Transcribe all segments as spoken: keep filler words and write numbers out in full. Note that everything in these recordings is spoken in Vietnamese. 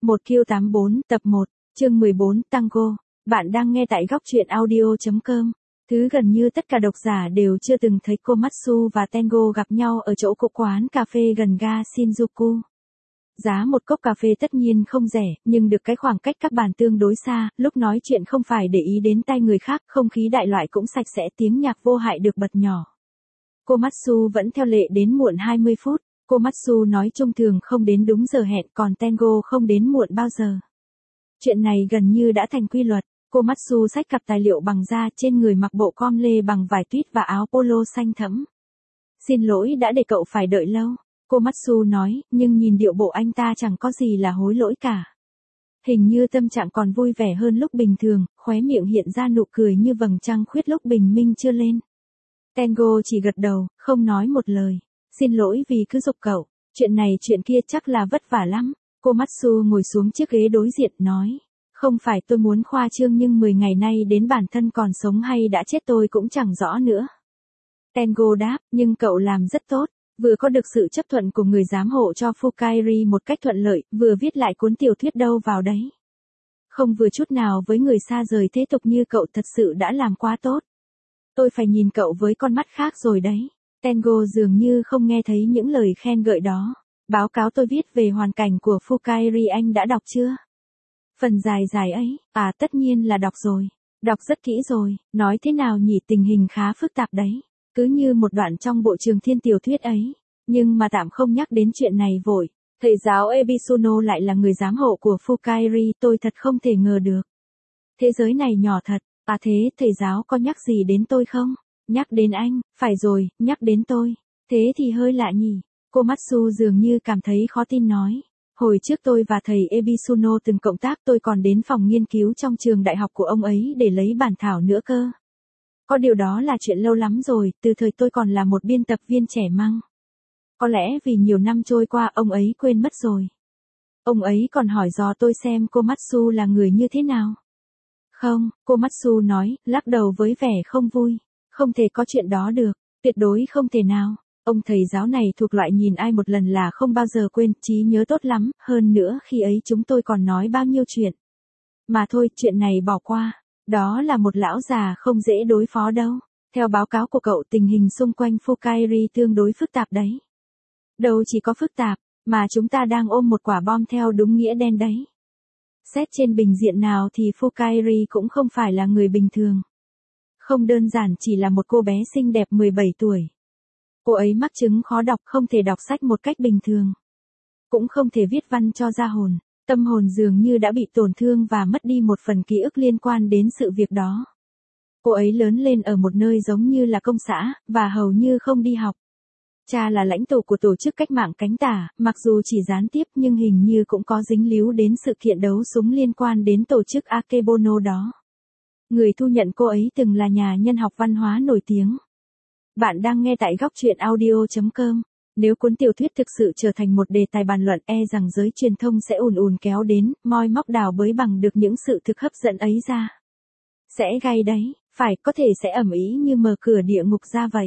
một Q tám bốn, tập một, chương mười bốn, Tango. Bạn đang nghe tại góc truyện audio chấm com. Thứ gần như tất cả độc giả đều chưa từng thấy Komatsu và Tango gặp nhau ở chỗ cũ quán cà phê gần ga Shinjuku. Giá một cốc cà phê tất nhiên không rẻ, nhưng được cái khoảng cách các bàn tương đối xa, lúc nói chuyện không phải để ý đến tai người khác, không khí đại loại cũng sạch sẽ, tiếng nhạc vô hại được bật nhỏ. Komatsu vẫn theo lệ đến muộn hai mươi phút. Komatsu nói chung thường không đến đúng giờ hẹn, còn Tango không đến muộn bao giờ. Chuyện này gần như đã thành quy luật. Komatsu xách cặp tài liệu bằng da, trên người mặc bộ com lê bằng vải tuyết và áo polo xanh thẫm. Xin lỗi đã để cậu phải đợi lâu, Komatsu nói, nhưng nhìn điệu bộ anh ta chẳng có gì là hối lỗi cả. Hình như tâm trạng còn vui vẻ hơn lúc bình thường, khóe miệng hiện ra nụ cười như vầng trăng khuyết lúc bình minh chưa lên. Tango chỉ gật đầu, không nói một lời. Xin lỗi vì cứ giục cậu, chuyện này chuyện kia chắc là vất vả lắm. Komatsu ngồi xuống chiếc ghế đối diện nói. Không phải tôi muốn khoa trương nhưng mười ngày nay đến bản thân còn sống hay đã chết tôi cũng chẳng rõ nữa. Tango đáp, nhưng cậu làm rất tốt, vừa có được sự chấp thuận của người giám hộ cho Fukairi một cách thuận lợi, vừa viết lại cuốn tiểu thuyết đâu vào đấy. Không vừa chút nào với người xa rời thế tục như cậu, thật sự đã làm quá tốt. Tôi phải nhìn cậu với con mắt khác rồi đấy. Tango dường như không nghe thấy những lời khen ngợi đó. Báo cáo tôi viết về hoàn cảnh của Fukairi anh đã đọc chưa? Phần dài dài ấy, à tất nhiên là đọc rồi. Đọc rất kỹ rồi, nói thế nào nhỉ, tình hình khá phức tạp đấy. Cứ như một đoạn trong bộ trường thiên tiểu thuyết ấy. Nhưng mà tạm không nhắc đến chuyện này vội. Thầy giáo Ebisuno lại là người giám hộ của Fukairi, tôi thật không thể ngờ được. Thế giới này nhỏ thật, à thế thầy giáo có nhắc gì đến tôi không? Nhắc đến anh, phải rồi, nhắc đến tôi. Thế thì hơi lạ nhỉ. Komatsu dường như cảm thấy khó tin nói. Hồi trước tôi và thầy Ebisuno từng cộng tác, tôi còn đến phòng nghiên cứu trong trường đại học của ông ấy để lấy bản thảo nữa cơ. Có điều đó là chuyện lâu lắm rồi, từ thời tôi còn là một biên tập viên trẻ măng. Có lẽ vì nhiều năm trôi qua ông ấy quên mất rồi. Ông ấy còn hỏi dò tôi xem Komatsu là người như thế nào. Không, Komatsu nói, lắc đầu với vẻ không vui. Không thể có chuyện đó được, tuyệt đối không thể nào. Ông thầy giáo này thuộc loại nhìn ai một lần là không bao giờ quên, trí nhớ tốt lắm, hơn nữa khi ấy chúng tôi còn nói bao nhiêu chuyện. Mà thôi, chuyện này bỏ qua. Đó là một lão già không dễ đối phó đâu. Theo báo cáo của cậu, tình hình xung quanh Fukairi tương đối phức tạp đấy. Đâu chỉ có phức tạp, mà chúng ta đang ôm một quả bom theo đúng nghĩa đen đấy. Xét trên bình diện nào thì Fukairi cũng không phải là người bình thường. Không đơn giản chỉ là một cô bé xinh đẹp mười bảy tuổi. Cô ấy mắc chứng khó đọc, không thể đọc sách một cách bình thường. Cũng không thể viết văn cho ra hồn. Tâm hồn dường như đã bị tổn thương và mất đi một phần ký ức liên quan đến sự việc đó. Cô ấy lớn lên ở một nơi giống như là công xã, và hầu như không đi học. Cha là lãnh tụ của tổ chức cách mạng cánh tả, mặc dù chỉ gián tiếp nhưng hình như cũng có dính líu đến sự kiện đấu súng liên quan đến tổ chức Akebono đó. Người thu nhận cô ấy từng là nhà nhân học văn hóa nổi tiếng. Bạn đang nghe tại góc truyện audio chấm com. Nếu cuốn tiểu thuyết thực sự trở thành một đề tài bàn luận, e rằng giới truyền thông sẽ ùn ùn kéo đến, moi móc đào bới bằng được những sự thực hấp dẫn ấy ra. Sẽ gay đấy, phải, có thể sẽ ầm ĩ như mở cửa địa ngục ra vậy.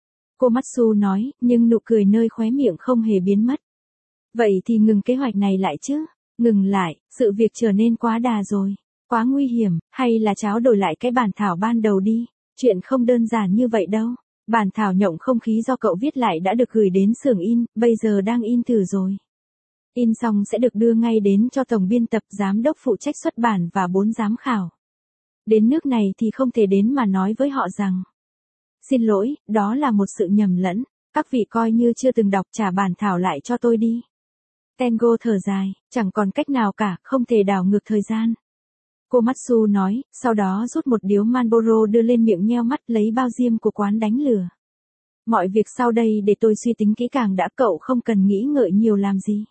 Komatsu nói, nhưng nụ cười nơi khóe miệng không hề biến mất. Vậy thì ngừng kế hoạch này lại chứ. Ngừng lại, sự việc trở nên quá đà rồi. Quá nguy hiểm, hay là tráo đổi lại cái bản thảo ban đầu đi. Chuyện không đơn giản như vậy đâu. Bản thảo nhộng không khí do cậu viết lại đã được gửi đến xưởng in, bây giờ đang in thử rồi. In xong sẽ được đưa ngay đến cho tổng biên tập, giám đốc phụ trách xuất bản và bốn giám khảo. Đến nước này thì không thể đến mà nói với họ rằng. Xin lỗi, đó là một sự nhầm lẫn. Các vị coi như chưa từng đọc, trả bản thảo lại cho tôi đi. Tango thở dài, chẳng còn cách nào cả, không thể đảo ngược thời gian. Komatsu nói, sau đó rút một điếu Marlboro đưa lên miệng nheo mắt, lấy bao diêm của quán đánh lửa. Mọi việc sau đây để tôi suy tính kỹ càng đã, cậu không cần nghĩ ngợi nhiều làm gì.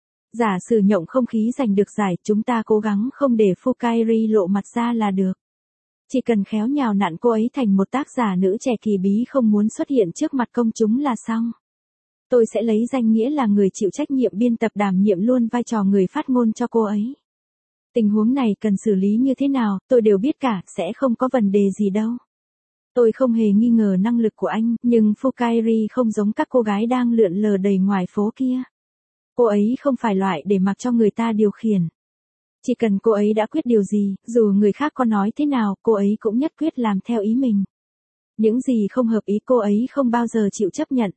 Giả sử nhộng không khí giành được giải, chúng ta cố gắng không để Fukairi lộ mặt ra là được. Chỉ cần khéo nhào nặn cô ấy thành một tác giả nữ trẻ kỳ bí không muốn xuất hiện trước mặt công chúng là xong. Tôi sẽ lấy danh nghĩa là người chịu trách nhiệm biên tập đảm nhiệm luôn vai trò người phát ngôn cho cô ấy. Tình huống này cần xử lý như thế nào, tôi đều biết cả, sẽ không có vấn đề gì đâu. Tôi không hề nghi ngờ năng lực của anh, nhưng Fukairi không giống các cô gái đang lượn lờ đầy ngoài phố kia. Cô ấy không phải loại để mặc cho người ta điều khiển. Chỉ cần cô ấy đã quyết điều gì, dù người khác có nói thế nào, cô ấy cũng nhất quyết làm theo ý mình. Những gì không hợp ý cô ấy không bao giờ chịu chấp nhận.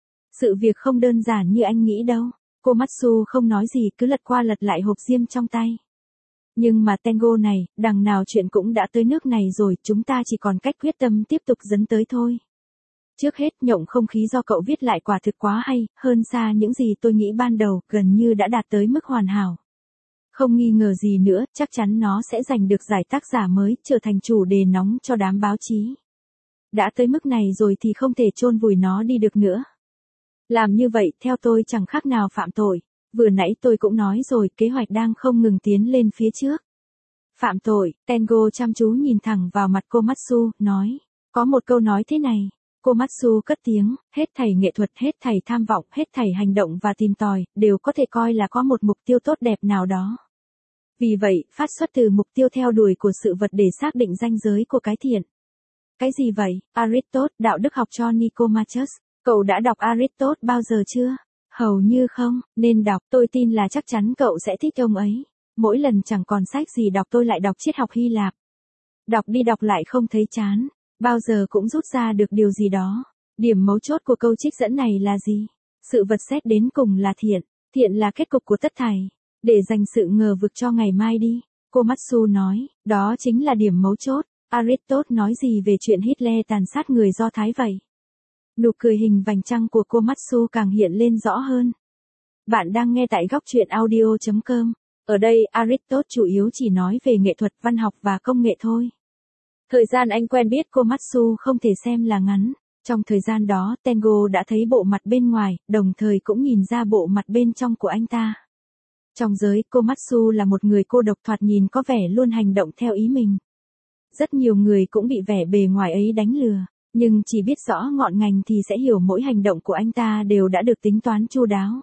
Sự việc không đơn giản như anh nghĩ đâu. Komatsu không nói gì, cứ lật qua lật lại hộp diêm trong tay. Nhưng mà Tengo này, đằng nào chuyện cũng đã tới nước này rồi, chúng ta chỉ còn cách quyết tâm tiếp tục dấn tới thôi. Trước hết, nhộng không khí do cậu viết lại quả thực quá hay, hơn xa những gì tôi nghĩ ban đầu, gần như đã đạt tới mức hoàn hảo. Không nghi ngờ gì nữa, chắc chắn nó sẽ giành được giải tác giả mới, trở thành chủ đề nóng cho đám báo chí. Đã tới mức này rồi thì không thể chôn vùi nó đi được nữa. Làm như vậy, theo tôi chẳng khác nào phạm tội. Vừa nãy tôi cũng nói rồi, kế hoạch đang không ngừng tiến lên phía trước. Phạm tội, Tengo chăm chú nhìn thẳng vào mặt Komatsu, nói. Có một câu nói thế này. Komatsu cất tiếng, hết thảy nghệ thuật, hết thảy tham vọng, hết thảy hành động và tìm tòi, đều có thể coi là có một mục tiêu tốt đẹp nào đó. Vì vậy, phát xuất từ mục tiêu theo đuổi của sự vật để xác định ranh giới của cái thiện. Cái gì vậy? Aristotle, đạo đức học cho Nicomachus. Cậu đã đọc Aristotle bao giờ chưa? Hầu như không, nên đọc, tôi tin là chắc chắn cậu sẽ thích ông ấy. Mỗi lần chẳng còn sách gì đọc tôi lại đọc triết học Hy Lạp. Đọc đi đọc lại không thấy chán, bao giờ cũng rút ra được điều gì đó. Điểm mấu chốt của câu trích dẫn này là gì? Sự vật xét đến cùng là thiện, thiện là kết cục của tất thảy. Để dành sự ngờ vực cho ngày mai đi, Komatsu nói, đó chính là điểm mấu chốt. Aristotle nói gì về chuyện Hitler tàn sát người Do Thái vậy? Nụ cười hình vành trăng của Komatsu càng hiện lên rõ hơn. Bạn đang nghe tại góc truyện audio chấm com. Ở đây, Aristotle chủ yếu chỉ nói về nghệ thuật, văn học và công nghệ thôi. Thời gian anh quen biết Komatsu không thể xem là ngắn. Trong thời gian đó, Tengo đã thấy bộ mặt bên ngoài, đồng thời cũng nhìn ra bộ mặt bên trong của anh ta. Trong giới, Komatsu là một người cô độc thoạt nhìn có vẻ luôn hành động theo ý mình. Rất nhiều người cũng bị vẻ bề ngoài ấy đánh lừa, nhưng chỉ biết rõ ngọn ngành thì sẽ hiểu mỗi hành động của anh ta đều đã được tính toán chu đáo.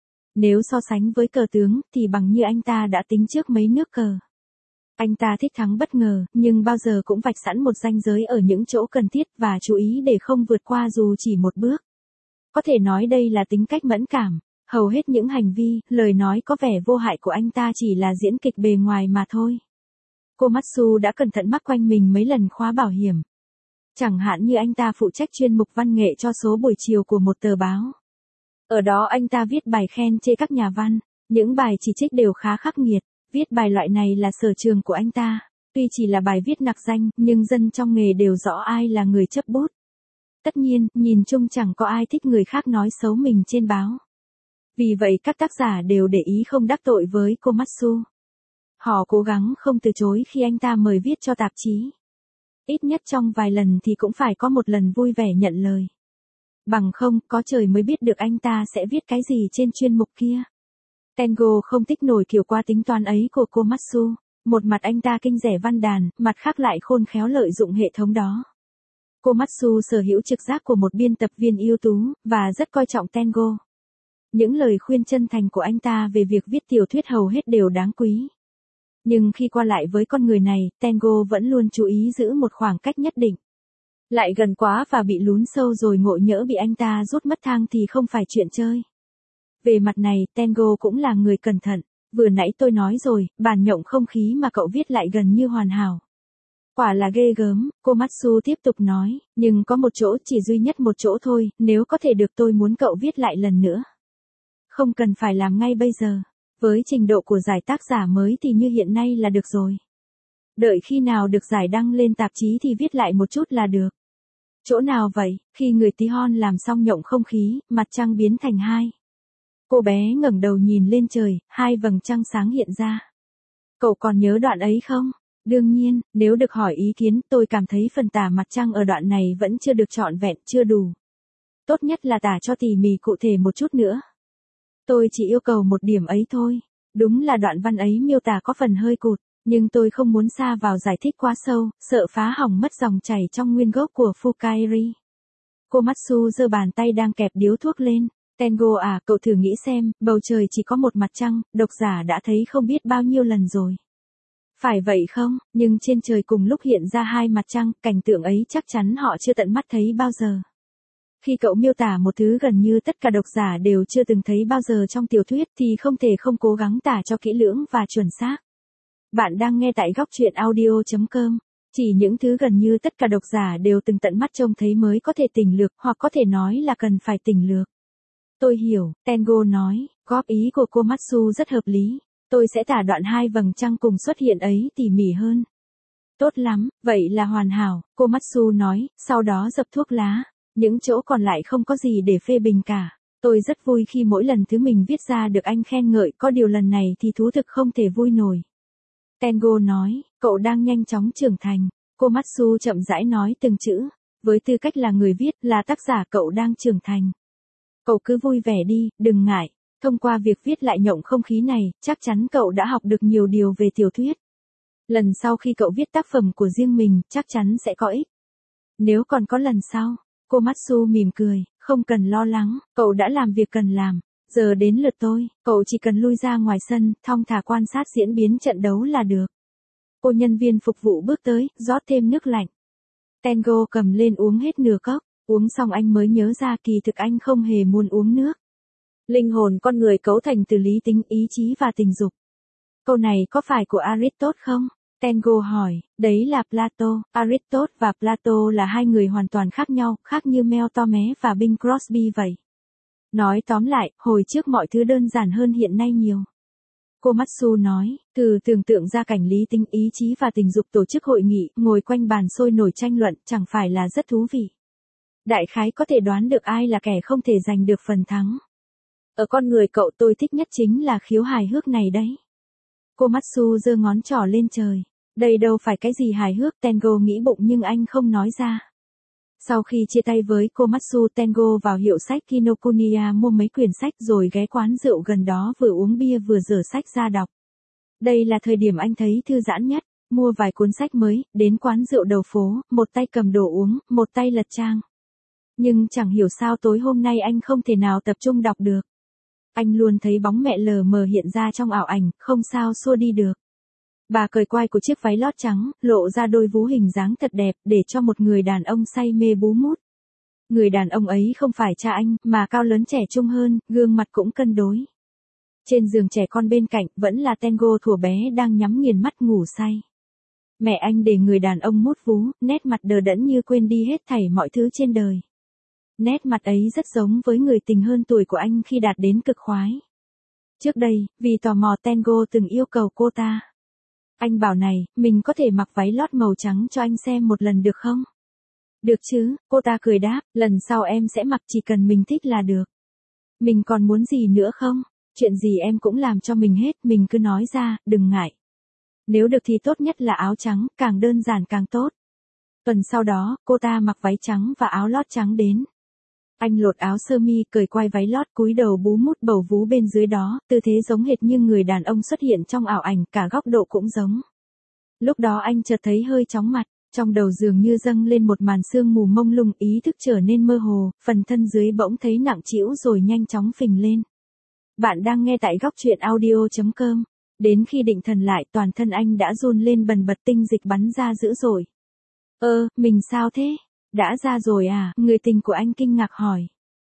Nếu so sánh với cờ tướng, thì bằng như anh ta đã tính trước mấy nước cờ. Anh ta thích thắng bất ngờ, nhưng bao giờ cũng vạch sẵn một ranh giới ở những chỗ cần thiết và chú ý để không vượt qua dù chỉ một bước. Có thể nói đây là tính cách mẫn cảm. Hầu hết những hành vi, lời nói có vẻ vô hại của anh ta chỉ là diễn kịch bề ngoài mà thôi. Komatsu đã cẩn thận mắc quanh mình mấy lần khóa bảo hiểm. Chẳng hạn như anh ta phụ trách chuyên mục văn nghệ cho số buổi chiều của một tờ báo. Ở đó anh ta viết bài khen chê các nhà văn, những bài chỉ trích đều khá khắc nghiệt, viết bài loại này là sở trường của anh ta. Tuy chỉ là bài viết nặc danh, nhưng dân trong nghề đều rõ ai là người chấp bút. Tất nhiên, nhìn chung chẳng có ai thích người khác nói xấu mình trên báo. Vì vậy các tác giả đều để ý không đắc tội với Komatsu. Họ cố gắng không từ chối khi anh ta mời viết cho tạp chí. Ít nhất trong vài lần thì cũng phải có một lần vui vẻ nhận lời. Bằng không, có trời mới biết được anh ta sẽ viết cái gì trên chuyên mục kia. Tengo không thích nổi kiểu qua tính toán ấy của Komatsu. Một mặt anh ta kinh rẻ văn đàn, mặt khác lại khôn khéo lợi dụng hệ thống đó. Komatsu sở hữu trực giác của một biên tập viên ưu tú, và rất coi trọng Tengo. Những lời khuyên chân thành của anh ta về việc viết tiểu thuyết hầu hết đều đáng quý. Nhưng khi qua lại với con người này, Tengo vẫn luôn chú ý giữ một khoảng cách nhất định. Lại gần quá và bị lún sâu rồi ngộ nhỡ bị anh ta rút mất thang thì không phải chuyện chơi. Về mặt này, Tengo cũng là người cẩn thận. Vừa nãy tôi nói rồi, bản nhộng không khí mà cậu viết lại gần như hoàn hảo. Quả là ghê gớm, Komatsu tiếp tục nói, nhưng có một chỗ, chỉ duy nhất một chỗ thôi, nếu có thể được tôi muốn cậu viết lại lần nữa. Không cần phải làm ngay bây giờ. Với trình độ của giải tác giả mới thì như hiện nay là được rồi. Đợi khi nào được giải đăng lên tạp chí thì viết lại một chút là được. Chỗ nào vậy? Khi người tí hon làm xong nhộng không khí, mặt trăng biến thành hai. Cô bé ngẩng đầu nhìn lên trời, hai vầng trăng sáng hiện ra. Cậu còn nhớ đoạn ấy không? Đương nhiên, nếu được hỏi ý kiến, tôi cảm thấy phần tả mặt trăng ở đoạn này vẫn chưa được trọn vẹn, chưa đủ. Tốt nhất là tả cho tỉ mỉ cụ thể một chút nữa. Tôi chỉ yêu cầu một điểm ấy thôi. Đúng là đoạn văn ấy miêu tả có phần hơi cụt, nhưng tôi không muốn xa vào giải thích quá sâu, sợ phá hỏng mất dòng chảy trong nguyên gốc của Fukairi. Komatsu giơ bàn tay đang kẹp điếu thuốc lên. Tengo à, cậu thử nghĩ xem, bầu trời chỉ có một mặt trăng, độc giả đã thấy không biết bao nhiêu lần rồi. Phải vậy không? Nhưng trên trời cùng lúc hiện ra hai mặt trăng, cảnh tượng ấy chắc chắn họ chưa tận mắt thấy bao giờ. Khi cậu miêu tả một thứ gần như tất cả độc giả đều chưa từng thấy bao giờ trong tiểu thuyết thì không thể không cố gắng tả cho kỹ lưỡng và chuẩn xác. Bạn đang nghe tại góc truyện audio chấm com. Chỉ những thứ gần như tất cả độc giả đều từng tận mắt trông thấy mới có thể tỉnh lược, hoặc có thể nói là cần phải tỉnh lược. Tôi hiểu, Tengo nói, góp ý của Komatsu rất hợp lý. Tôi sẽ tả đoạn hai vầng trăng cùng xuất hiện ấy tỉ mỉ hơn. Tốt lắm, vậy là hoàn hảo, Komatsu nói, sau đó dập thuốc lá. Những chỗ còn lại không có gì để phê bình cả. Tôi rất vui khi mỗi lần thứ mình viết ra được anh khen ngợi, có điều lần này thì thú thực không thể vui nổi. Tengo nói, cậu đang nhanh chóng trưởng thành. Komatsu chậm rãi nói từng chữ. Với tư cách là người viết, là tác giả, cậu đang trưởng thành. Cậu cứ vui vẻ đi, đừng ngại. Thông qua việc viết lại nhộng không khí này, chắc chắn cậu đã học được nhiều điều về tiểu thuyết. Lần sau khi cậu viết tác phẩm của riêng mình, chắc chắn sẽ có ích. Nếu còn có lần sau, Komatsu mỉm cười, không cần lo lắng, cậu đã làm việc cần làm. Giờ đến lượt tôi, cậu chỉ cần lui ra ngoài sân, thong thả quan sát diễn biến trận đấu là được. Cô nhân viên phục vụ bước tới, rót thêm nước lạnh. Tengo cầm lên uống hết nửa cốc, uống xong anh mới nhớ ra kỳ thực anh không hề muốn uống nước. Linh hồn con người cấu thành từ lý tính, ý chí và tình dục. Câu này có phải của Aristotle không? Tengo hỏi, đấy là Plato. Aristotle và Plato là hai người hoàn toàn khác nhau, khác như Mel Torme và Bing Crosby vậy. Nói tóm lại, hồi trước mọi thứ đơn giản hơn hiện nay nhiều. Komatsu nói, thử tưởng tượng ra cảnh lý tính, ý chí và tình dục tổ chức hội nghị, ngồi quanh bàn sôi nổi tranh luận, chẳng phải là rất thú vị. Đại khái có thể đoán được ai là kẻ không thể giành được phần thắng. Ở con người cậu tôi thích nhất chính là khiếu hài hước này đấy. Komatsu giơ ngón trỏ lên trời. Đây đâu phải cái gì hài hước, Tengo nghĩ bụng nhưng anh không nói ra. Sau khi chia tay với Komatsu, Tengo vào hiệu sách Kinokuniya mua mấy quyển sách rồi ghé quán rượu gần đó vừa uống bia vừa dở sách ra đọc. Đây là thời điểm anh thấy thư giãn nhất, mua vài cuốn sách mới, đến quán rượu đầu phố, một tay cầm đồ uống, một tay lật trang. Nhưng chẳng hiểu sao tối hôm nay anh không thể nào tập trung đọc được. Anh luôn thấy bóng mẹ lờ mờ hiện ra trong ảo ảnh, không sao xua đi được. Bà cởi quai của chiếc váy lót trắng, lộ ra đôi vú hình dáng thật đẹp, để cho một người đàn ông say mê bú mút. Người đàn ông ấy không phải cha anh, mà cao lớn trẻ trung hơn, gương mặt cũng cân đối. Trên giường trẻ con bên cạnh, vẫn là Tengo thuở bé đang nhắm nghiền mắt ngủ say. Mẹ anh để người đàn ông mút vú, nét mặt đờ đẫn như quên đi hết thảy mọi thứ trên đời. Nét mặt ấy rất giống với người tình hơn tuổi của anh khi đạt đến cực khoái. Trước đây, vì tò mò Tengo từng yêu cầu cô ta. Anh bảo này, mình có thể mặc váy lót màu trắng cho anh xem một lần được không? Được chứ, cô ta cười đáp, lần sau em sẽ mặc chỉ cần mình thích là được. Mình còn muốn gì nữa không? Chuyện gì em cũng làm cho mình hết, mình cứ nói ra, đừng ngại. Nếu được thì tốt nhất là áo trắng, càng đơn giản càng tốt. Tuần sau đó, cô ta mặc váy trắng và áo lót trắng đến. Anh lột áo sơ mi, cởi quai váy lót, cúi đầu bú mút bầu vú bên dưới đó, tư thế giống hệt như người đàn ông xuất hiện trong ảo ảnh, cả góc độ cũng giống. Lúc đó anh chợt thấy hơi chóng mặt, trong đầu dường như dâng lên một màn sương mù mông lung, ý thức trở nên mơ hồ, phần thân dưới bỗng thấy nặng trĩu rồi nhanh chóng phình lên. Bạn đang nghe tại góc truyện audio chấm com. Đến khi định thần lại, toàn thân anh đã run lên bần bật, tinh dịch bắn ra dữ dội. Ơ, mình sao thế? Đã ra rồi à? Người tình của anh kinh ngạc hỏi.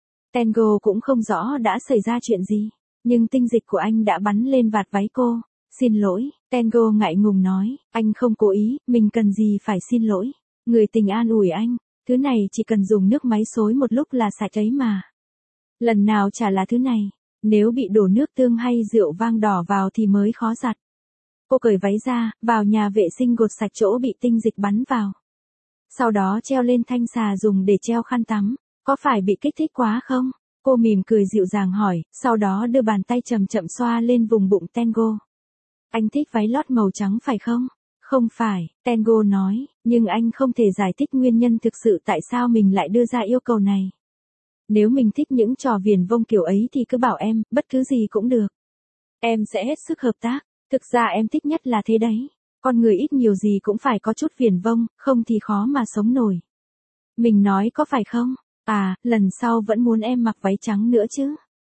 Tengo cũng không rõ đã xảy ra chuyện gì, nhưng tinh dịch của anh đã bắn lên vạt váy cô. Xin lỗi, Tengo ngại ngùng nói, anh không cố ý, mình cần gì phải xin lỗi. Người tình an ủi anh, thứ này chỉ cần dùng nước máy xối một lúc là sạch ấy mà. Lần nào chả là thứ này, nếu bị đổ nước tương hay rượu vang đỏ vào thì mới khó giặt. Cô cởi váy ra, vào nhà vệ sinh gột sạch chỗ bị tinh dịch bắn vào. Sau đó treo lên thanh xà dùng để treo khăn tắm. Có phải bị kích thích quá không? Cô mỉm cười dịu dàng hỏi, sau đó đưa bàn tay chậm chậm xoa lên vùng bụng Tengo. Anh thích váy lót màu trắng phải không? Không phải, Tengo nói, nhưng anh không thể giải thích nguyên nhân thực sự tại sao mình lại đưa ra yêu cầu này. Nếu mình thích những trò viển vông kiểu ấy thì cứ bảo em, bất cứ gì cũng được. Em sẽ hết sức hợp tác, thực ra em thích nhất là thế đấy. Con người ít nhiều gì cũng phải có chút viển vông, không thì khó mà sống nổi. Mình nói có phải không? À, lần sau vẫn muốn em mặc váy trắng nữa chứ?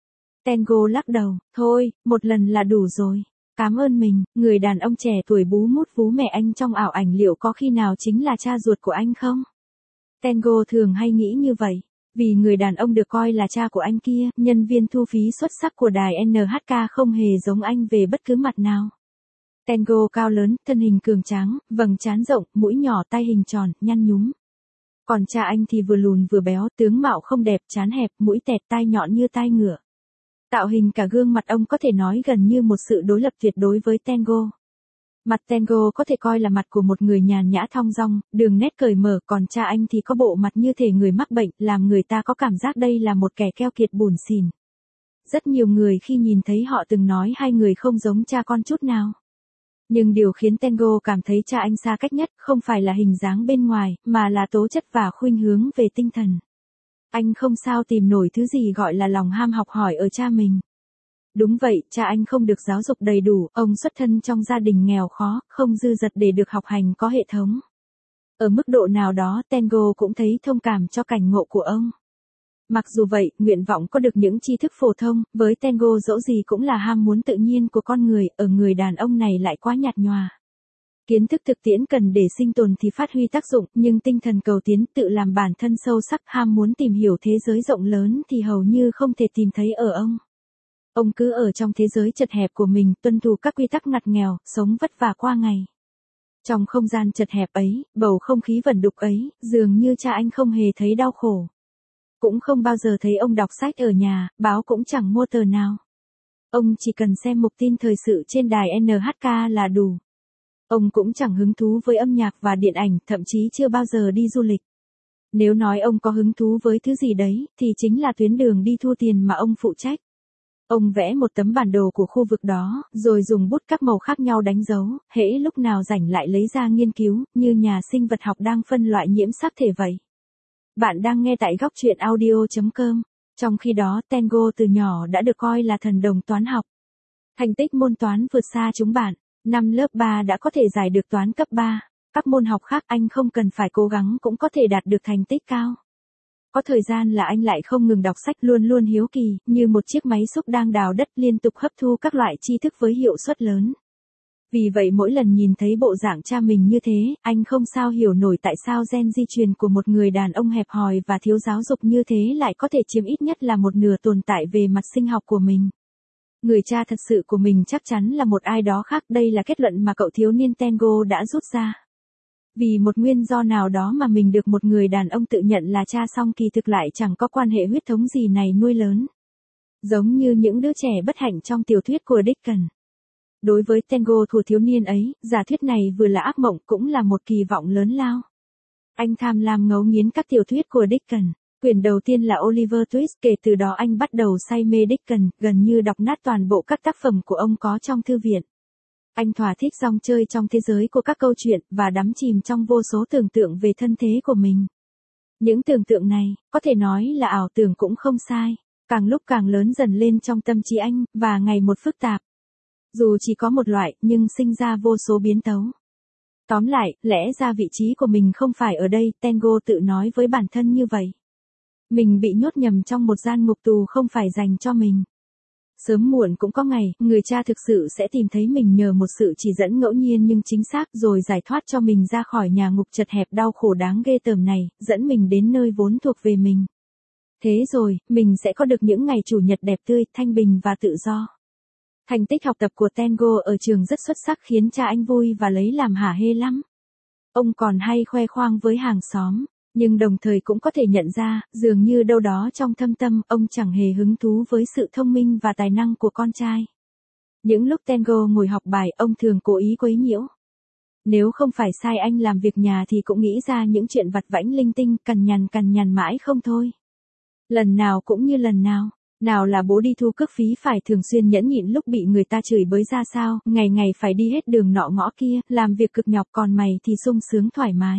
Tengo lắc đầu, thôi, một lần là đủ rồi. Cảm ơn mình, người đàn ông trẻ tuổi bú mút vú mẹ anh trong ảo ảnh liệu có khi nào chính là cha ruột của anh không? Tengo thường hay nghĩ như vậy. Vì người đàn ông được coi là cha của anh kia, nhân viên thu phí xuất sắc của đài en hát ca không hề giống anh về bất cứ mặt nào. Tango cao lớn, thân hình cường tráng, vầng trán rộng, mũi nhỏ, tay hình tròn, nhăn nhúm. Còn cha anh thì vừa lùn vừa béo, tướng mạo không đẹp, trán hẹp, mũi tẹt, tai nhọn như tai ngựa. Tạo hình cả gương mặt ông có thể nói gần như một sự đối lập tuyệt đối với Tango. Mặt Tango có thể coi là mặt của một người nhàn nhã thong dong, đường nét cởi mở, còn cha anh thì có bộ mặt như thể người mắc bệnh, làm người ta có cảm giác đây là một kẻ keo kiệt bủn xỉn. Rất nhiều người khi nhìn thấy họ từng nói hai người không giống cha con chút nào. Nhưng điều khiến Tango cảm thấy cha anh xa cách nhất không phải là hình dáng bên ngoài, mà là tố chất và khuynh hướng về tinh thần. Anh không sao tìm nổi thứ gì gọi là lòng ham học hỏi ở cha mình. Đúng vậy, cha anh không được giáo dục đầy đủ, ông xuất thân trong gia đình nghèo khó, không dư dật để được học hành có hệ thống. Ở mức độ nào đó, Tango cũng thấy thông cảm cho cảnh ngộ của ông. Mặc dù vậy, nguyện vọng có được những tri thức phổ thông, với Tango dẫu gì cũng là ham muốn tự nhiên của con người, ở người đàn ông này lại quá nhạt nhòa. Kiến thức thực tiễn cần để sinh tồn thì phát huy tác dụng, nhưng tinh thần cầu tiến tự làm bản thân sâu sắc, ham muốn tìm hiểu thế giới rộng lớn thì hầu như không thể tìm thấy ở ông. Ông cứ ở trong thế giới chật hẹp của mình, tuân thủ các quy tắc ngặt nghèo, sống vất vả qua ngày. Trong không gian chật hẹp ấy, bầu không khí vẩn đục ấy, dường như cha anh không hề thấy đau khổ. Cũng không bao giờ thấy ông đọc sách ở nhà, báo cũng chẳng mua tờ nào. Ông chỉ cần xem mục tin thời sự trên đài en hát ca là đủ. Ông cũng chẳng hứng thú với âm nhạc và điện ảnh, thậm chí chưa bao giờ đi du lịch. Nếu nói ông có hứng thú với thứ gì đấy, thì chính là tuyến đường đi thu tiền mà ông phụ trách. Ông vẽ một tấm bản đồ của khu vực đó, rồi dùng bút các màu khác nhau đánh dấu, hễ lúc nào rảnh lại lấy ra nghiên cứu, như nhà sinh vật học đang phân loại nhiễm sắc thể vậy. Bạn đang nghe tại góc truyện audio chấm com. Trong khi đó, Tango từ nhỏ đã được coi là thần đồng toán học. Thành tích môn toán vượt xa chúng bạn. Năm lớp ba đã có thể giải được toán cấp ba. Các môn học khác anh không cần phải cố gắng cũng có thể đạt được thành tích cao. Có thời gian là anh lại không ngừng đọc sách, luôn luôn hiếu kỳ, như một chiếc máy xúc đang đào đất liên tục hấp thu các loại tri thức với hiệu suất lớn. Vì vậy mỗi lần nhìn thấy bộ dạng cha mình như thế, anh không sao hiểu nổi tại sao gen di truyền của một người đàn ông hẹp hòi và thiếu giáo dục như thế lại có thể chiếm ít nhất là một nửa tồn tại về mặt sinh học của mình. Người cha thật sự của mình chắc chắn là một ai đó khác, đây là kết luận mà cậu thiếu niên Tango đã rút ra. Vì một nguyên do nào đó mà mình được một người đàn ông tự nhận là cha song kỳ thực lại chẳng có quan hệ huyết thống gì này nuôi lớn. Giống như những đứa trẻ bất hạnh trong tiểu thuyết của Dickens. Đối với Tango thuở thiếu niên ấy, giả thuyết này vừa là ác mộng cũng là một kỳ vọng lớn lao. Anh tham lam ngấu nghiến các tiểu thuyết của Dickens. Quyển đầu tiên là Oliver Twist, kể từ đó anh bắt đầu say mê Dickens, gần như đọc nát toàn bộ các tác phẩm của ông có trong thư viện. Anh thỏa thích rong chơi trong thế giới của các câu chuyện, và đắm chìm trong vô số tưởng tượng về thân thế của mình. Những tưởng tượng này, có thể nói là ảo tưởng cũng không sai, càng lúc càng lớn dần lên trong tâm trí anh, và ngày một phức tạp. Dù chỉ có một loại, nhưng sinh ra vô số biến tấu. Tóm lại, lẽ ra vị trí của mình không phải ở đây, Tango tự nói với bản thân như vậy. Mình bị nhốt nhầm trong một gian ngục tù không phải dành cho mình. Sớm muộn cũng có ngày, người cha thực sự sẽ tìm thấy mình nhờ một sự chỉ dẫn ngẫu nhiên nhưng chính xác, rồi giải thoát cho mình ra khỏi nhà ngục chật hẹp đau khổ đáng ghê tởm này, dẫn mình đến nơi vốn thuộc về mình. Thế rồi, mình sẽ có được những ngày chủ nhật đẹp tươi, thanh bình và tự do. Thành tích học tập của Tango ở trường rất xuất sắc khiến cha anh vui và lấy làm hả hê lắm. Ông còn hay khoe khoang với hàng xóm. Nhưng đồng thời cũng có thể nhận ra, dường như đâu đó trong thâm tâm, ông chẳng hề hứng thú với sự thông minh và tài năng của con trai. Những lúc Tango ngồi học bài, ông thường cố ý quấy nhiễu. Nếu không phải sai anh làm việc nhà thì cũng nghĩ ra những chuyện vặt vãnh linh tinh, cằn nhằn cằn nhằn mãi không thôi. Lần nào cũng như lần nào, nào là bố đi thu cước phí phải thường xuyên nhẫn nhịn lúc bị người ta chửi bới ra sao, ngày ngày phải đi hết đường nọ ngõ kia, làm việc cực nhọc, còn mày thì sung sướng thoải mái.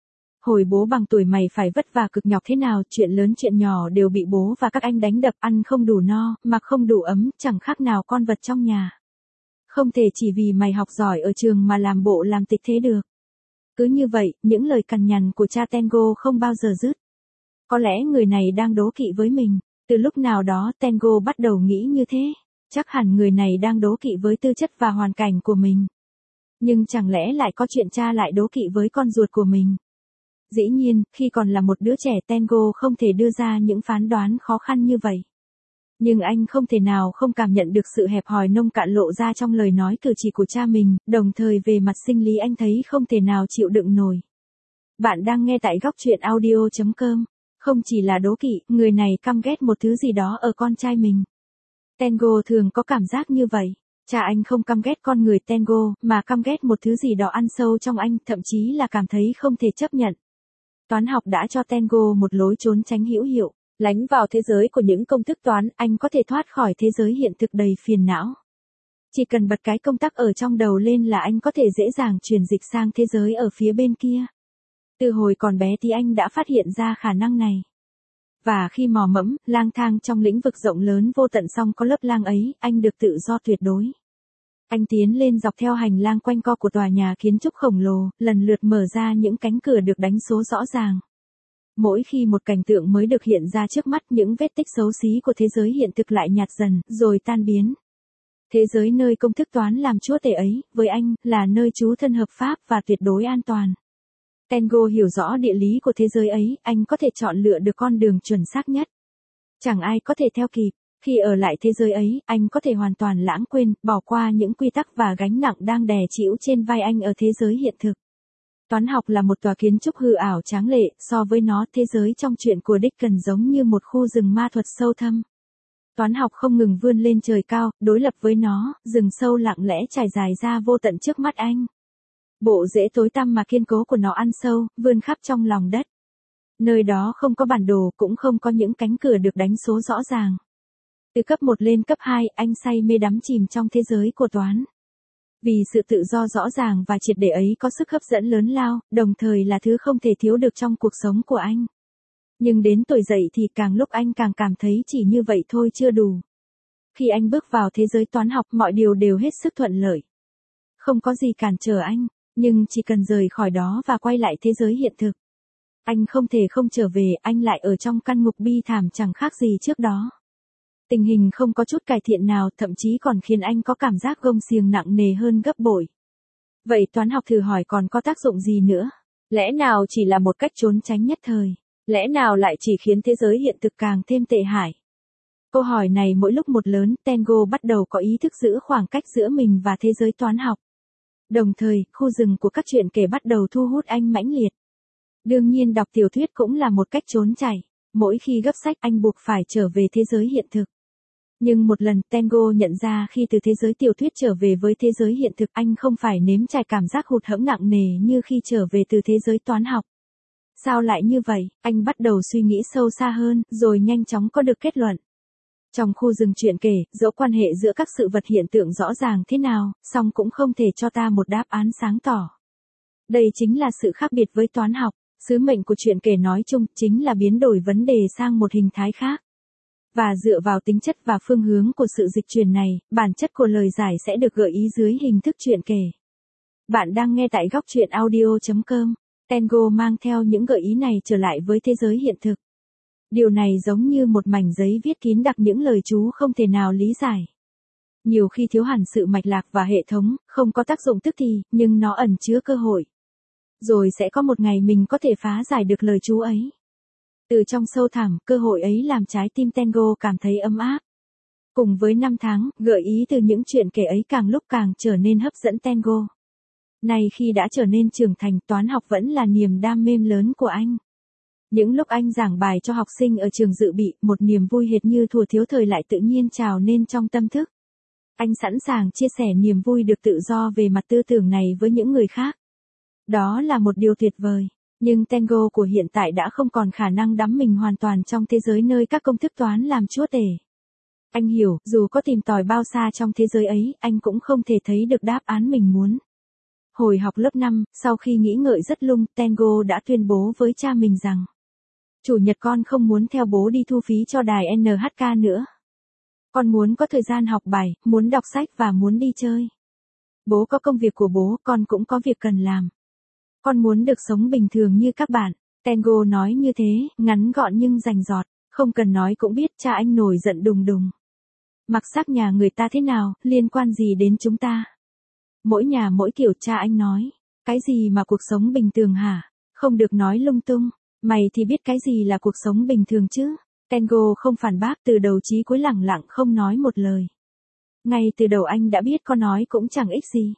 Hồi bố bằng tuổi mày phải vất vả cực nhọc thế nào, chuyện lớn chuyện nhỏ đều bị bố và các anh đánh đập, ăn không đủ no, mặc không đủ ấm, chẳng khác nào con vật trong nhà. Không thể chỉ vì mày học giỏi ở trường mà làm bộ làm tịch thế được. Cứ như vậy, những lời cằn nhằn của cha Tango không bao giờ dứt. Có lẽ người này đang đố kỵ với mình. Từ lúc nào đó Tango bắt đầu nghĩ như thế. Chắc hẳn người này đang đố kỵ với tư chất và hoàn cảnh của mình. Nhưng chẳng lẽ lại có chuyện cha lại đố kỵ với con ruột của mình? Dĩ nhiên, khi còn là một đứa trẻ Tango không thể đưa ra những phán đoán khó khăn như vậy. Nhưng anh không thể nào không cảm nhận được sự hẹp hòi nông cạn lộ ra trong lời nói cử chỉ của cha mình, đồng thời về mặt sinh lý anh thấy không thể nào chịu đựng nổi. Bạn đang nghe tại góc truyện audio chấm com. Không chỉ là đố kỵ, người này căm ghét một thứ gì đó ở con trai mình. Tango thường có cảm giác như vậy. Cha anh không căm ghét con người Tango, mà căm ghét một thứ gì đó ăn sâu trong anh, thậm chí là cảm thấy không thể chấp nhận. Toán học đã cho Tango một lối trốn tránh hữu hiệu. Lánh vào thế giới của những công thức toán, anh có thể thoát khỏi thế giới hiện thực đầy phiền não. Chỉ cần bật cái công tắc ở trong đầu lên là anh có thể dễ dàng chuyển dịch sang thế giới ở phía bên kia. Từ hồi còn bé thì anh đã phát hiện ra khả năng này. Và khi mò mẫm, lang thang trong lĩnh vực rộng lớn vô tận song có lớp lang ấy, anh được tự do tuyệt đối. Anh tiến lên dọc theo hành lang quanh co của tòa nhà kiến trúc khổng lồ, lần lượt mở ra những cánh cửa được đánh số rõ ràng. Mỗi khi một cảnh tượng mới được hiện ra trước mắt, những vết tích xấu xí của thế giới hiện thực lại nhạt dần, rồi tan biến. Thế giới nơi công thức toán làm chúa tể ấy, với anh, là nơi trú thân hợp pháp và tuyệt đối an toàn. Tango hiểu rõ địa lý của thế giới ấy, anh có thể chọn lựa được con đường chuẩn xác nhất. Chẳng ai có thể theo kịp. Khi ở lại thế giới ấy, anh có thể hoàn toàn lãng quên, bỏ qua những quy tắc và gánh nặng đang đè trĩu trên vai anh ở thế giới hiện thực. Toán học là một tòa kiến trúc hư ảo tráng lệ, so với nó, thế giới trong truyện của Dickens giống như một khu rừng ma thuật sâu thâm. Toán học không ngừng vươn lên trời cao, đối lập với nó, rừng sâu lặng lẽ trải dài ra vô tận trước mắt anh. Bộ rễ tối tăm mà kiên cố của nó ăn sâu, vươn khắp trong lòng đất. Nơi đó không có bản đồ, cũng không có những cánh cửa được đánh số rõ ràng. Từ cấp một lên cấp hai, anh say mê đắm chìm trong thế giới của toán. Vì sự tự do rõ ràng và triệt để ấy có sức hấp dẫn lớn lao, đồng thời là thứ không thể thiếu được trong cuộc sống của anh. Nhưng đến tuổi dậy thì càng lúc anh càng cảm thấy chỉ như vậy thôi chưa đủ. Khi anh bước vào thế giới toán học, mọi điều đều hết sức thuận lợi. Không có gì cản trở anh, nhưng chỉ cần rời khỏi đó và quay lại thế giới hiện thực. Anh không thể không trở về, anh lại ở trong căn ngục bi thảm chẳng khác gì trước đó. Tình hình không có chút cải thiện nào, thậm chí còn khiến anh có cảm giác gông xiềng nặng nề hơn gấp bội. Vậy toán học thử hỏi còn có tác dụng gì nữa? Lẽ nào chỉ là một cách trốn tránh nhất thời? Lẽ nào lại chỉ khiến thế giới hiện thực càng thêm tệ hại? Câu hỏi này mỗi lúc một lớn, Tango bắt đầu có ý thức giữ khoảng cách giữa mình và thế giới toán học. Đồng thời, khu rừng của các chuyện kể bắt đầu thu hút anh mãnh liệt. Đương nhiên đọc tiểu thuyết cũng là một cách trốn chạy. Mỗi khi gấp sách anh buộc phải trở về thế giới hiện thực. Nhưng một lần Tango nhận ra khi từ thế giới tiểu thuyết trở về với thế giới hiện thực, anh không phải nếm trải cảm giác hụt hẫng nặng nề như khi trở về từ thế giới toán học. Sao lại như vậy? Anh bắt đầu suy nghĩ sâu xa hơn, rồi nhanh chóng có được kết luận. Trong khu rừng truyện kể, dẫu quan hệ giữa các sự vật hiện tượng rõ ràng thế nào, song cũng không thể cho ta một đáp án sáng tỏ. Đây chính là sự khác biệt với toán học. Sứ mệnh của truyện kể nói chung chính là biến đổi vấn đề sang một hình thái khác. Và dựa vào tính chất và phương hướng của sự dịch chuyển này, bản chất của lời giải sẽ được gợi ý dưới hình thức truyện kể. Bạn đang nghe tại góc truyện audio chấm com. Tango mang theo những gợi ý này trở lại với thế giới hiện thực. Điều này giống như một mảnh giấy viết kín đặc những lời chú không thể nào lý giải. Nhiều khi thiếu hẳn sự mạch lạc và hệ thống, không có tác dụng tức thì, nhưng nó ẩn chứa cơ hội. Rồi sẽ có một ngày mình có thể phá giải được lời chú ấy. Từ trong sâu thẳm, cơ hội ấy làm trái tim Tango cảm thấy ấm áp. Cùng với năm tháng, gợi ý từ những chuyện kể ấy càng lúc càng trở nên hấp dẫn Tango. Nay khi đã trở nên trưởng thành, toán học vẫn là niềm đam mê lớn của anh. Những lúc anh giảng bài cho học sinh ở trường dự bị, một niềm vui hệt như thuở thiếu thời lại tự nhiên trào nên trong tâm thức. Anh sẵn sàng chia sẻ niềm vui được tự do về mặt tư tưởng này với những người khác. Đó là một điều tuyệt vời. Nhưng Tango của hiện tại đã không còn khả năng đắm mình hoàn toàn trong thế giới nơi các công thức toán làm chúa tể. Anh hiểu, dù có tìm tòi bao xa trong thế giới ấy, anh cũng không thể thấy được đáp án mình muốn. Hồi học lớp năm, sau khi nghĩ ngợi rất lung, Tango đã tuyên bố với cha mình rằng Chủ nhật con không muốn theo bố đi thu phí cho đài en hát ca nữa. Con muốn có thời gian học bài, muốn đọc sách và muốn đi chơi. Bố có công việc của bố, con cũng có việc cần làm. Con muốn được sống bình thường như các bạn. Tango nói như thế, ngắn gọn nhưng rành rọt, không cần nói cũng biết cha anh nổi giận đùng đùng. Mặc sắc nhà người ta thế nào, liên quan gì đến chúng ta? Mỗi nhà mỗi kiểu, cha anh nói. Cái gì mà cuộc sống bình thường hả? Không được nói lung tung, mày thì biết cái gì là cuộc sống bình thường chứ. Tango không phản bác, từ đầu chí cuối lẳng lặng không nói một lời. Ngay từ đầu anh đã biết có nói cũng chẳng ích gì.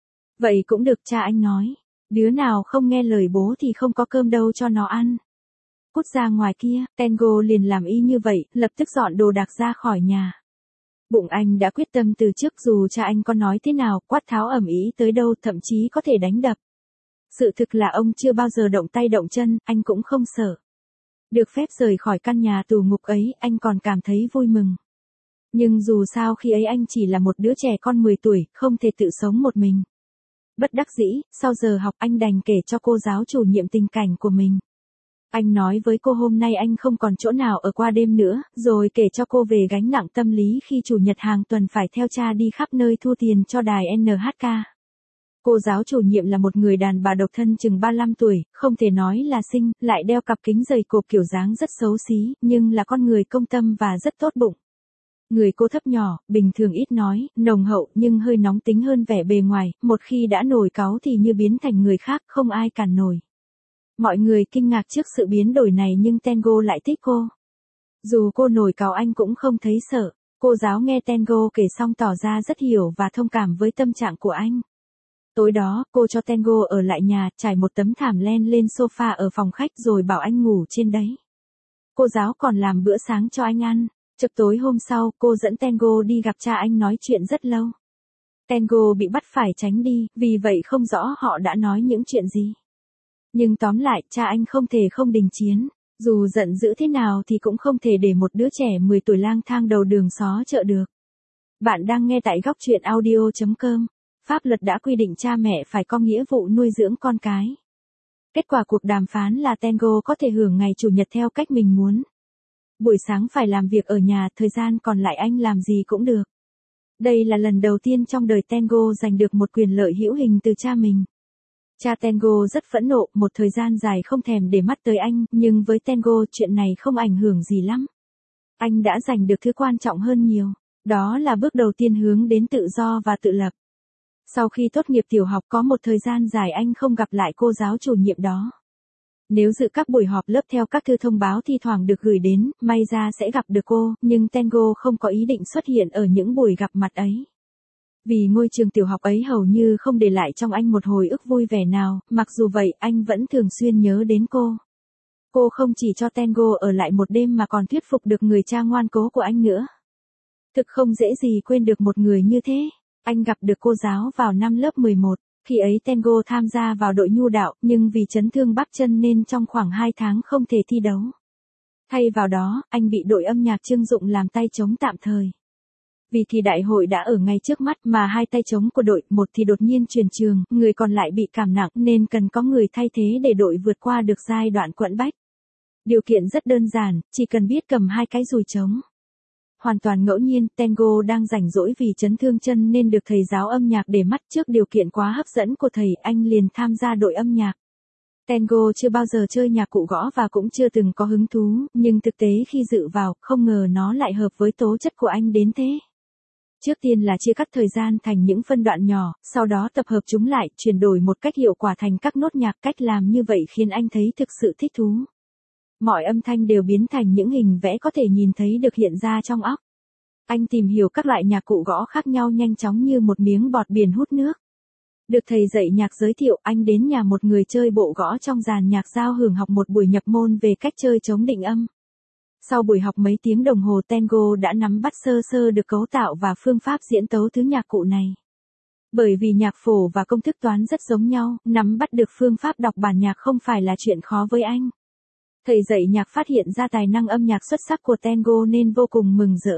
Vậy cũng được, cha anh nói. Đứa nào không nghe lời bố thì không có cơm đâu cho nó ăn. Cút ra ngoài kia, Tango liền làm y như vậy, lập tức dọn đồ đạc ra khỏi nhà. Bụng anh đã quyết tâm từ trước, dù cha anh có nói thế nào, quát tháo ầm ĩ tới đâu, thậm chí có thể đánh đập. Sự thực là ông chưa bao giờ động tay động chân, anh cũng không sợ. Được phép rời khỏi căn nhà tù ngục ấy, anh còn cảm thấy vui mừng. Nhưng dù sao khi ấy anh chỉ là một đứa trẻ con mười tuổi, không thể tự sống một mình. Bất đắc dĩ, sau giờ học anh đành kể cho cô giáo chủ nhiệm tình cảnh của mình. Anh nói với cô hôm nay anh không còn chỗ nào ở qua đêm nữa, rồi kể cho cô về gánh nặng tâm lý khi chủ nhật hàng tuần phải theo cha đi khắp nơi thu tiền cho đài en hát ca. Cô giáo chủ nhiệm là một người đàn bà độc thân chừng ba mươi lăm tuổi, không thể nói là xinh, lại đeo cặp kính dày cộp kiểu dáng rất xấu xí, nhưng là con người công tâm và rất tốt bụng. Người cô thấp nhỏ, bình thường ít nói, nồng hậu nhưng hơi nóng tính hơn vẻ bề ngoài, một khi đã nổi cáu thì như biến thành người khác, không ai cản nổi. Mọi người kinh ngạc trước sự biến đổi này nhưng Tango lại thích cô. Dù cô nổi cáu anh cũng không thấy sợ. Cô giáo nghe Tango kể xong tỏ ra rất hiểu và thông cảm với tâm trạng của anh. Tối đó, cô cho Tango ở lại nhà, trải một tấm thảm len lên sofa ở phòng khách rồi bảo anh ngủ trên đấy. Cô giáo còn làm bữa sáng cho anh ăn. Chập tối hôm sau, cô dẫn Tango đi gặp cha anh nói chuyện rất lâu. Tango bị bắt phải tránh đi, vì vậy không rõ họ đã nói những chuyện gì. Nhưng tóm lại, cha anh không thể không đình chiến. Dù giận dữ thế nào thì cũng không thể để một đứa trẻ mười tuổi lang thang đầu đường xó chợ được. Bạn đang nghe tại góc truyện audio chấm com. Pháp luật đã quy định cha mẹ phải có nghĩa vụ nuôi dưỡng con cái. Kết quả cuộc đàm phán là Tango có thể hưởng ngày chủ nhật theo cách mình muốn. Buổi sáng phải làm việc ở nhà, thời gian còn lại anh làm gì cũng được. Đây là lần đầu tiên trong đời Tango giành được một quyền lợi hữu hình từ cha mình. Cha Tango rất phẫn nộ, một thời gian dài không thèm để mắt tới anh, nhưng với Tango chuyện này không ảnh hưởng gì lắm. Anh đã giành được thứ quan trọng hơn nhiều, đó là bước đầu tiên hướng đến tự do và tự lập. Sau khi tốt nghiệp tiểu học có một thời gian dài anh không gặp lại cô giáo chủ nhiệm đó. Nếu dự các buổi họp lớp theo các thư thông báo thi thoảng được gửi đến, may ra sẽ gặp được cô, nhưng Tango không có ý định xuất hiện ở những buổi gặp mặt ấy. Vì ngôi trường tiểu học ấy hầu như không để lại trong anh một hồi ức vui vẻ nào, mặc dù vậy anh vẫn thường xuyên nhớ đến cô. Cô không chỉ cho Tango ở lại một đêm mà còn thuyết phục được người cha ngoan cố của anh nữa. Thực không dễ gì quên được một người như thế. Anh gặp được cô giáo vào năm lớp mười một, khi ấy Tango tham gia vào đội nhu đạo, nhưng vì chấn thương bắp chân nên trong khoảng hai tháng không thể thi đấu. Thay vào đó, anh bị đội âm nhạc trưng dụng làm tay trống tạm thời. Vì thì đại hội đã ở ngay trước mắt mà hai tay trống của đội, một thì đột nhiên chuyển trường, người còn lại bị cảm nặng nên cần có người thay thế để đội vượt qua được giai đoạn quẫn bách. Điều kiện rất đơn giản, chỉ cần biết cầm hai cái dùi trống. Hoàn toàn ngẫu nhiên, Tango đang rảnh rỗi vì chấn thương chân nên được thầy giáo âm nhạc để mắt, trước điều kiện quá hấp dẫn của thầy, anh liền tham gia đội âm nhạc. Tango chưa bao giờ chơi nhạc cụ gõ và cũng chưa từng có hứng thú, nhưng thực tế khi dự vào, không ngờ nó lại hợp với tố chất của anh đến thế. Trước tiên là chia cắt thời gian thành những phân đoạn nhỏ, sau đó tập hợp chúng lại, chuyển đổi một cách hiệu quả thành các nốt nhạc. Cách làm như vậy khiến anh thấy thực sự thích thú. Mọi âm thanh đều biến thành những hình vẽ có thể nhìn thấy được hiện ra trong óc. Anh tìm hiểu các loại nhạc cụ gõ khác nhau nhanh chóng như một miếng bọt biển hút nước. Được thầy dạy nhạc giới thiệu, anh đến nhà một người chơi bộ gõ trong dàn nhạc giao hưởng học một buổi nhập môn về cách chơi trống định âm. Sau buổi học mấy tiếng đồng hồ, Tango đã nắm bắt sơ sơ được cấu tạo và phương pháp diễn tấu thứ nhạc cụ này. Bởi vì nhạc phổ và công thức toán rất giống nhau, nắm bắt được phương pháp đọc bản nhạc không phải là chuyện khó với anh. Thầy dạy nhạc phát hiện ra tài năng âm nhạc xuất sắc của Tango nên vô cùng mừng rỡ.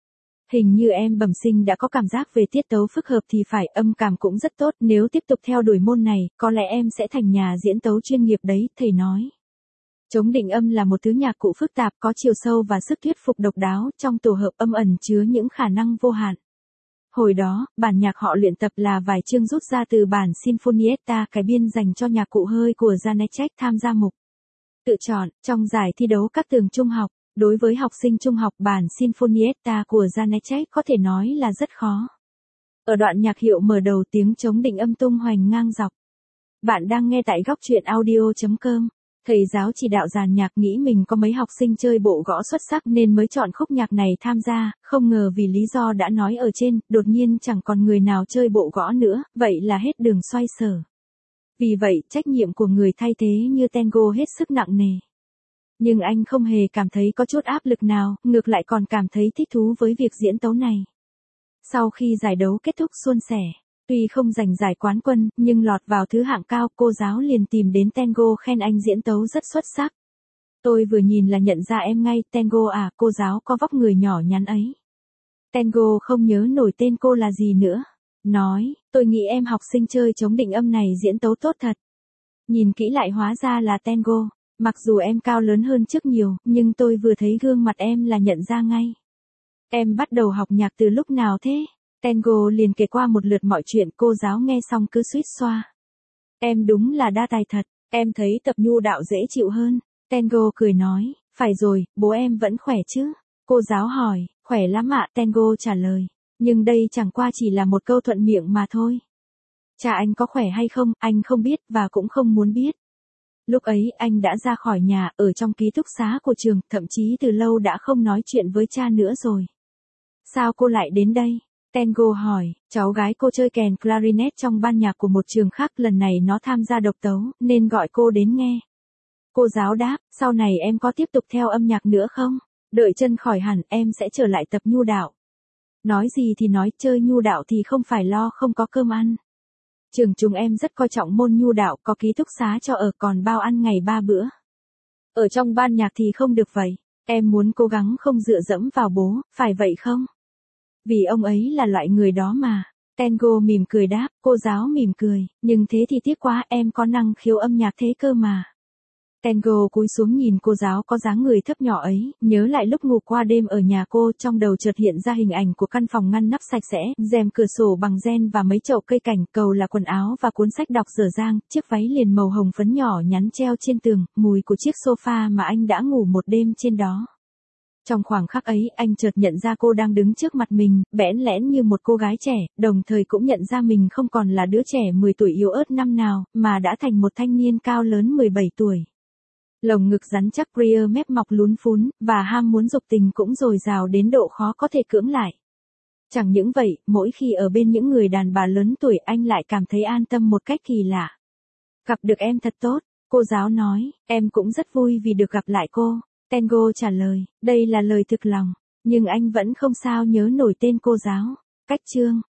Hình như em bẩm sinh đã có cảm giác về tiết tấu phức hợp thì phải, âm cảm cũng rất tốt, nếu tiếp tục theo đuổi môn này, có lẽ em sẽ thành nhà diễn tấu chuyên nghiệp đấy, thầy nói. Trống định âm là một thứ nhạc cụ phức tạp, có chiều sâu và sức thuyết phục độc đáo, trong tổ hợp âm ẩn chứa những khả năng vô hạn. Hồi đó, bản nhạc họ luyện tập là vài chương rút ra từ bản Sinfonietta, cải biên dành cho nhạc cụ hơi của Janáček tham gia mục tự chọn trong giải thi đấu các trường trung học. Đối với học sinh trung học, bản Sinfonietta của Janáček có thể nói là rất khó. Ở đoạn nhạc hiệu mở đầu, tiếng trống định âm tung hoành ngang dọc. Bạn đang nghe tại góc truyện audio chấm com. Thầy giáo chỉ đạo dàn nhạc nghĩ mình có mấy học sinh chơi bộ gõ xuất sắc nên mới chọn khúc nhạc này tham gia, không ngờ vì lý do đã nói ở trên, đột nhiên chẳng còn người nào chơi bộ gõ nữa, vậy là hết đường xoay sở. Vì vậy, trách nhiệm của người thay thế như Tango hết sức nặng nề. Nhưng anh không hề cảm thấy có chút áp lực nào, ngược lại còn cảm thấy thích thú với việc diễn tấu này. Sau khi giải đấu kết thúc suôn sẻ, tuy không giành giải quán quân, nhưng lọt vào thứ hạng cao, cô giáo liền tìm đến Tango khen anh diễn tấu rất xuất sắc. Tôi vừa nhìn là nhận ra em ngay, Tango à, cô giáo có vóc người nhỏ nhắn ấy. Tango không nhớ nổi tên cô là gì nữa. Nói, tôi nghĩ em học sinh chơi chống định âm này diễn tấu tốt thật. Nhìn kỹ lại hóa ra là Tango. Mặc dù em cao lớn hơn trước nhiều, nhưng tôi vừa thấy gương mặt em là nhận ra ngay. Em bắt đầu học nhạc từ lúc nào thế? Tango liền kể qua một lượt mọi chuyện, cô giáo nghe xong cứ suýt xoa. Em đúng là đa tài thật, em thấy tập nhu đạo dễ chịu hơn. Tango cười nói, phải rồi, bố em vẫn khỏe chứ? Cô giáo hỏi, khỏe lắm ạ, Tango trả lời. Nhưng đây chẳng qua chỉ là một câu thuận miệng mà thôi. Cha anh có khỏe hay không, anh không biết và cũng không muốn biết. Lúc ấy anh đã ra khỏi nhà, ở trong ký túc xá của trường, thậm chí từ lâu đã không nói chuyện với cha nữa rồi. Sao cô lại đến đây? Tango hỏi, cháu gái cô chơi kèn clarinet trong ban nhạc của một trường khác, lần này nó tham gia độc tấu, nên gọi cô đến nghe. Cô giáo đáp, sau này em có tiếp tục theo âm nhạc nữa không? Đợi chân khỏi hẳn, em sẽ trở lại tập nhu đạo. Nói gì thì nói, chơi nhu đạo thì không phải lo không có cơm ăn. Trường chúng em rất coi trọng môn nhu đạo, có ký túc xá cho ở, còn bao ăn ngày ba bữa. Ở trong ban nhạc thì không được vậy. Em muốn cố gắng không dựa dẫm vào bố, phải vậy không? Vì ông ấy là loại người đó mà. Tango mỉm cười đáp, cô giáo mỉm cười, nhưng thế thì tiếc quá, em có năng khiếu âm nhạc thế cơ mà. Tango cúi xuống nhìn cô giáo có dáng người thấp nhỏ ấy, nhớ lại lúc ngủ qua đêm ở nhà cô, trong đầu chợt hiện ra hình ảnh của căn phòng ngăn nắp sạch sẽ, rèm cửa sổ bằng ren và mấy chậu cây cảnh, cầu là quần áo và cuốn sách đọc dở dang, chiếc váy liền màu hồng phấn nhỏ nhắn treo trên tường, mùi của chiếc sofa mà anh đã ngủ một đêm trên đó. Trong khoảng khắc ấy, anh chợt nhận ra cô đang đứng trước mặt mình, bẽn lẽn như một cô gái trẻ, đồng thời cũng nhận ra mình không còn là đứa trẻ mười tuổi yếu ớt năm nào, mà đã thành một thanh niên cao lớn mười bảy tuổi. Lồng ngực rắn chắc, rear mép mọc lún phún, và ham muốn dục tình cũng dồi dào đến độ khó có thể cưỡng lại. Chẳng những vậy, mỗi khi ở bên những người đàn bà lớn tuổi anh lại cảm thấy an tâm một cách kỳ lạ. Gặp được em thật tốt, cô giáo nói, em cũng rất vui vì được gặp lại cô. Tango trả lời, đây là lời thực lòng, nhưng anh vẫn không sao nhớ nổi tên cô giáo. Cách chương